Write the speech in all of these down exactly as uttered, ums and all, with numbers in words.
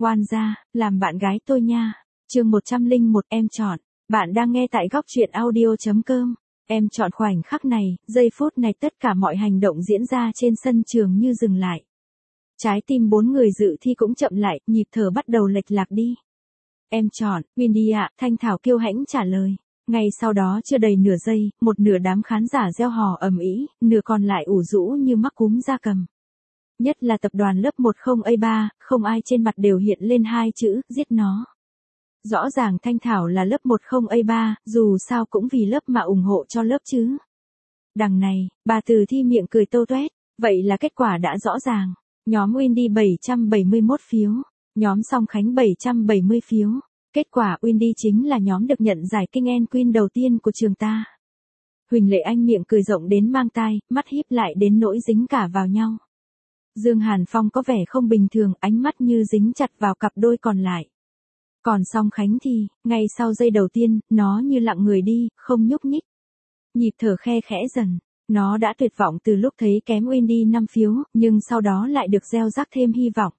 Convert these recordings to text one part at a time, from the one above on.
Oan gia, làm bạn gái tôi nha. Chương một trăm lẻ một em chọn. Bạn đang nghe tại góc truyện audio chấm com. Em chọn khoảnh khắc này, giây phút này tất cả mọi hành động diễn ra trên sân trường như dừng lại. Trái tim bốn người dự thi cũng chậm lại, nhịp thở bắt đầu lệch lạc đi. Em chọn, Windy ạ, Thanh Thảo kiêu hãnh trả lời. Ngay sau đó chưa đầy nửa giây, một nửa đám khán giả reo hò ầm ĩ, nửa còn lại ủ rũ như mắc cúm gia cầm. Nhất là tập đoàn lớp một không A ba, không ai trên mặt đều hiện lên hai chữ, giết nó. Rõ ràng Thanh Thảo là lớp một không A ba, dù sao cũng vì lớp mà ủng hộ cho lớp chứ. Đằng này, bà Từ Thi miệng cười tâu tuét, vậy là kết quả đã rõ ràng. Nhóm Windy bảy trăm bảy mươi mốt phiếu, nhóm Song Khánh bảy trăm bảy mươi phiếu. Kết quả Windy chính là nhóm được nhận giải King and Queen đầu tiên của trường ta. Huỳnh Lệ Anh miệng cười rộng đến mang tai, mắt híp lại đến nỗi dính cả vào nhau. Dương Hàn Phong có vẻ không bình thường, ánh mắt như dính chặt vào cặp đôi còn lại. Còn Song Khánh thì, ngay sau giây đầu tiên, nó như lặng người đi, không nhúc nhích. Nhịp thở khe khẽ dần, nó đã tuyệt vọng từ lúc thấy kém Windy năm phiếu, nhưng sau đó lại được gieo rắc thêm hy vọng.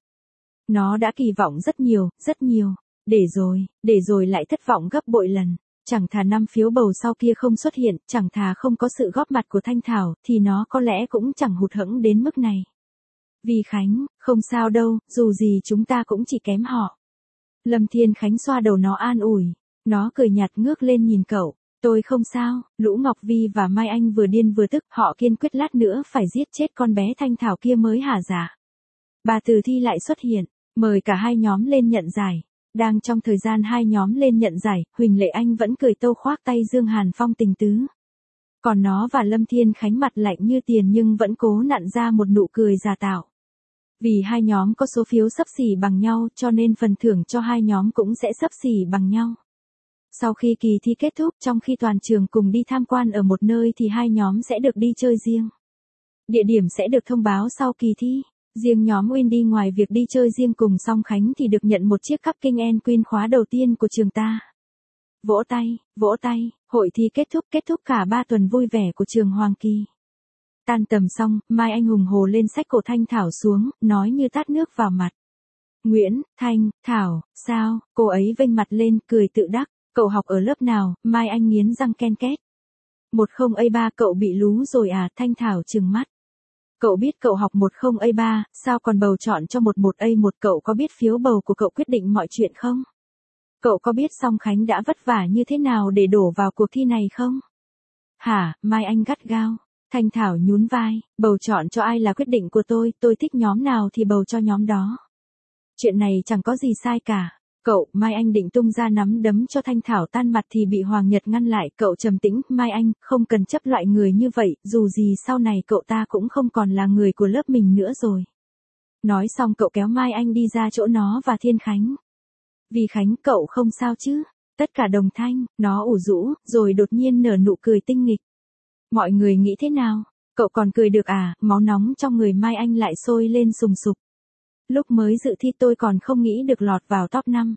Nó đã kỳ vọng rất nhiều, rất nhiều. Để rồi, để rồi lại thất vọng gấp bội lần. Chẳng thà năm phiếu bầu sau kia không xuất hiện, chẳng thà không có sự góp mặt của Thanh Thảo, thì nó có lẽ cũng chẳng hụt hẫng đến mức này. Vì Khánh, không sao đâu, dù gì chúng ta cũng chỉ kém họ. Lâm Thiên Khánh xoa đầu nó an ủi. Nó cười nhạt ngước lên nhìn cậu. Tôi không sao, Lũ Ngọc Vi và Mai Anh vừa điên vừa tức, họ kiên quyết lát nữa phải giết chết con bé Thanh Thảo kia mới hả dạ. Bà Từ Thi lại xuất hiện, mời cả hai nhóm lên nhận giải. Đang trong thời gian hai nhóm lên nhận giải, Huỳnh Lệ Anh vẫn cười tâu khoác tay Dương Hàn Phong tình tứ. Còn nó và Lâm Thiên Khánh mặt lạnh như tiền nhưng vẫn cố nặn ra một nụ cười giả tạo. Vì hai nhóm có số phiếu xấp xỉ bằng nhau cho nên phần thưởng cho hai nhóm cũng sẽ xấp xỉ bằng nhau. Sau khi kỳ thi kết thúc, trong khi toàn trường cùng đi tham quan ở một nơi thì hai nhóm sẽ được đi chơi riêng. Địa điểm sẽ được thông báo sau kỳ thi. Riêng nhóm Windy ngoài việc đi chơi riêng cùng Song Khánh thì được nhận một chiếc cúp King and Queen khóa đầu tiên của trường ta. Vỗ tay, vỗ tay, hội thi kết thúc kết thúc cả ba tuần vui vẻ của trường Hoàng Kỳ. Tan tầm xong, Mai Anh hùng hồ lên xách cổ Thanh Thảo xuống, nói như tát nước vào mặt. Nguyễn, Thanh, Thảo, sao, cô ấy vênh mặt lên, cười tự đắc, cậu học ở lớp nào, Mai Anh nghiến răng ken két. một không A ba cậu bị lú rồi à, Thanh Thảo trừng mắt. Cậu biết cậu học một không A ba, sao còn bầu chọn cho một một A một, cậu có biết phiếu bầu của cậu quyết định mọi chuyện không? Cậu có biết Song Khánh đã vất vả như thế nào để đổ vào cuộc thi này không? Hả, Mai Anh gắt gao. Thanh Thảo nhún vai, bầu chọn cho ai là quyết định của tôi, tôi thích nhóm nào thì bầu cho nhóm đó. Chuyện này chẳng có gì sai cả. Cậu, Mai Anh định tung ra nắm đấm cho Thanh Thảo tan mặt thì bị Hoàng Nhật ngăn lại, cậu trầm tĩnh, Mai Anh, không cần chấp loại người như vậy, dù gì sau này cậu ta cũng không còn là người của lớp mình nữa rồi. Nói xong cậu kéo Mai Anh đi ra chỗ nó và Thiên Khánh. Vì Khánh, cậu không sao chứ? Tất cả đồng thanh, nó ủ rũ, rồi đột nhiên nở nụ cười tinh nghịch. Mọi người nghĩ thế nào? Cậu còn cười được à? Máu nóng trong người Mai Anh lại sôi lên sùng sục. Lúc mới dự thi tôi còn không nghĩ được lọt vào top năm.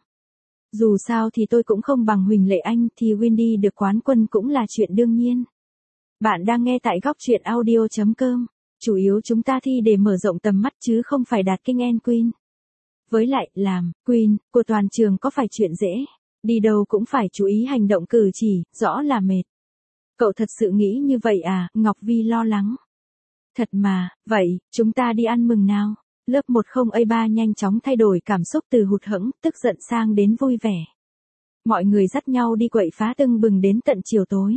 Dù sao thì tôi cũng không bằng Huỳnh Lệ Anh, thì Windy được quán quân cũng là chuyện đương nhiên. Bạn đang nghe tại góc truyện audio chấm com. Chủ yếu chúng ta thi để mở rộng tầm mắt chứ không phải đạt King and Queen. Với lại, làm Queen của toàn trường có phải chuyện dễ. Đi đâu cũng phải chú ý hành động cử chỉ, rõ là mệt. Cậu thật sự nghĩ như vậy à? Ngọc Vi lo lắng. Thật mà, vậy, chúng ta đi ăn mừng nào. Lớp một không A ba nhanh chóng thay đổi cảm xúc từ hụt hẫng, tức giận sang đến vui vẻ. Mọi người dắt nhau đi quậy phá tưng bừng đến tận chiều tối.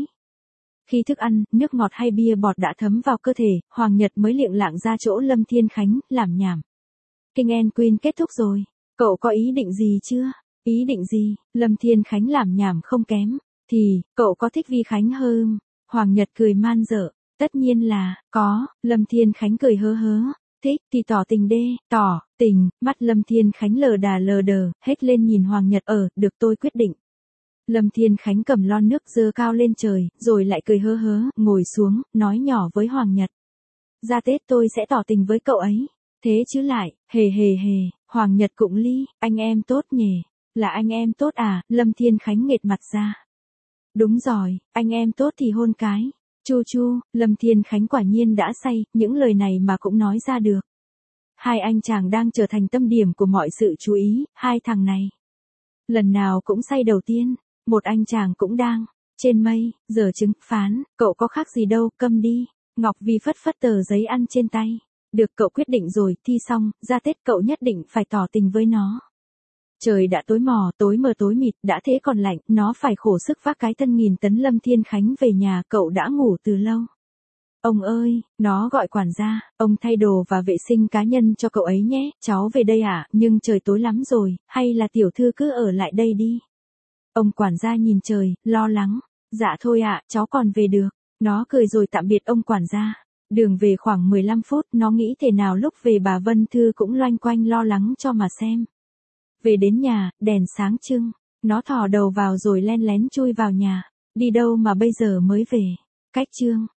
Khi thức ăn, nước ngọt hay bia bọt đã thấm vào cơ thể, Hoàng Nhật mới liệng lạng ra chỗ Lâm Thiên Khánh, làm nhảm. King and Queen kết thúc rồi. Cậu có ý định gì chưa? Ý định gì? Lâm Thiên Khánh làm nhảm không kém. Thì, cậu có thích Vi Khánh hơn? Hoàng Nhật cười man dợ. Tất nhiên là, có. Lâm Thiên Khánh cười hớ hớ. Thích thì tỏ tình đê, tỏ, tình, mắt Lâm Thiên Khánh lờ đà lờ đờ, hết lên nhìn Hoàng Nhật, ở, được tôi quyết định. Lâm Thiên Khánh cầm lon nước dơ cao lên trời, rồi lại cười hớ hớ, ngồi xuống, nói nhỏ với Hoàng Nhật. Ra Tết tôi sẽ tỏ tình với cậu ấy. Thế chứ lại, hề hề hề, Hoàng Nhật cũng ly, anh em tốt nhỉ, là anh em tốt à, Lâm Thiên Khánh nghệt mặt ra. Đúng rồi, anh em tốt thì hôn cái. Chu chu, Lâm Thiên Khánh quả nhiên đã say, những lời này mà cũng nói ra được. Hai anh chàng đang trở thành tâm điểm của mọi sự chú ý, hai thằng này. Lần nào cũng say đầu tiên, một anh chàng cũng đang trên mây, giờ chứng phán, cậu có khác gì đâu, câm đi. Ngọc Vi phất phất tờ giấy ăn trên tay. Được, cậu quyết định rồi, thi xong, ra Tết cậu nhất định phải tỏ tình với nó. Trời đã tối mò, tối mờ tối mịt, đã thế còn lạnh, nó phải khổ sức vác cái thân nghìn tấn Lâm Thiên Khánh về nhà, cậu đã ngủ từ lâu. Ông ơi, nó gọi quản gia, ông thay đồ và vệ sinh cá nhân cho cậu ấy nhé, cháu về đây à, nhưng trời tối lắm rồi, hay là tiểu thư cứ ở lại đây đi. Ông quản gia nhìn trời, lo lắng, dạ thôi ạ, cháu còn về được. Nó cười rồi tạm biệt ông quản gia. Đường về khoảng mười lăm phút, nó nghĩ thế nào lúc về bà Vân Thư cũng loanh quanh lo lắng cho mà xem. Về đến nhà, đèn sáng trưng, nó thò đầu vào rồi len lén chui vào nhà. Đi đâu mà bây giờ mới về? Cách chương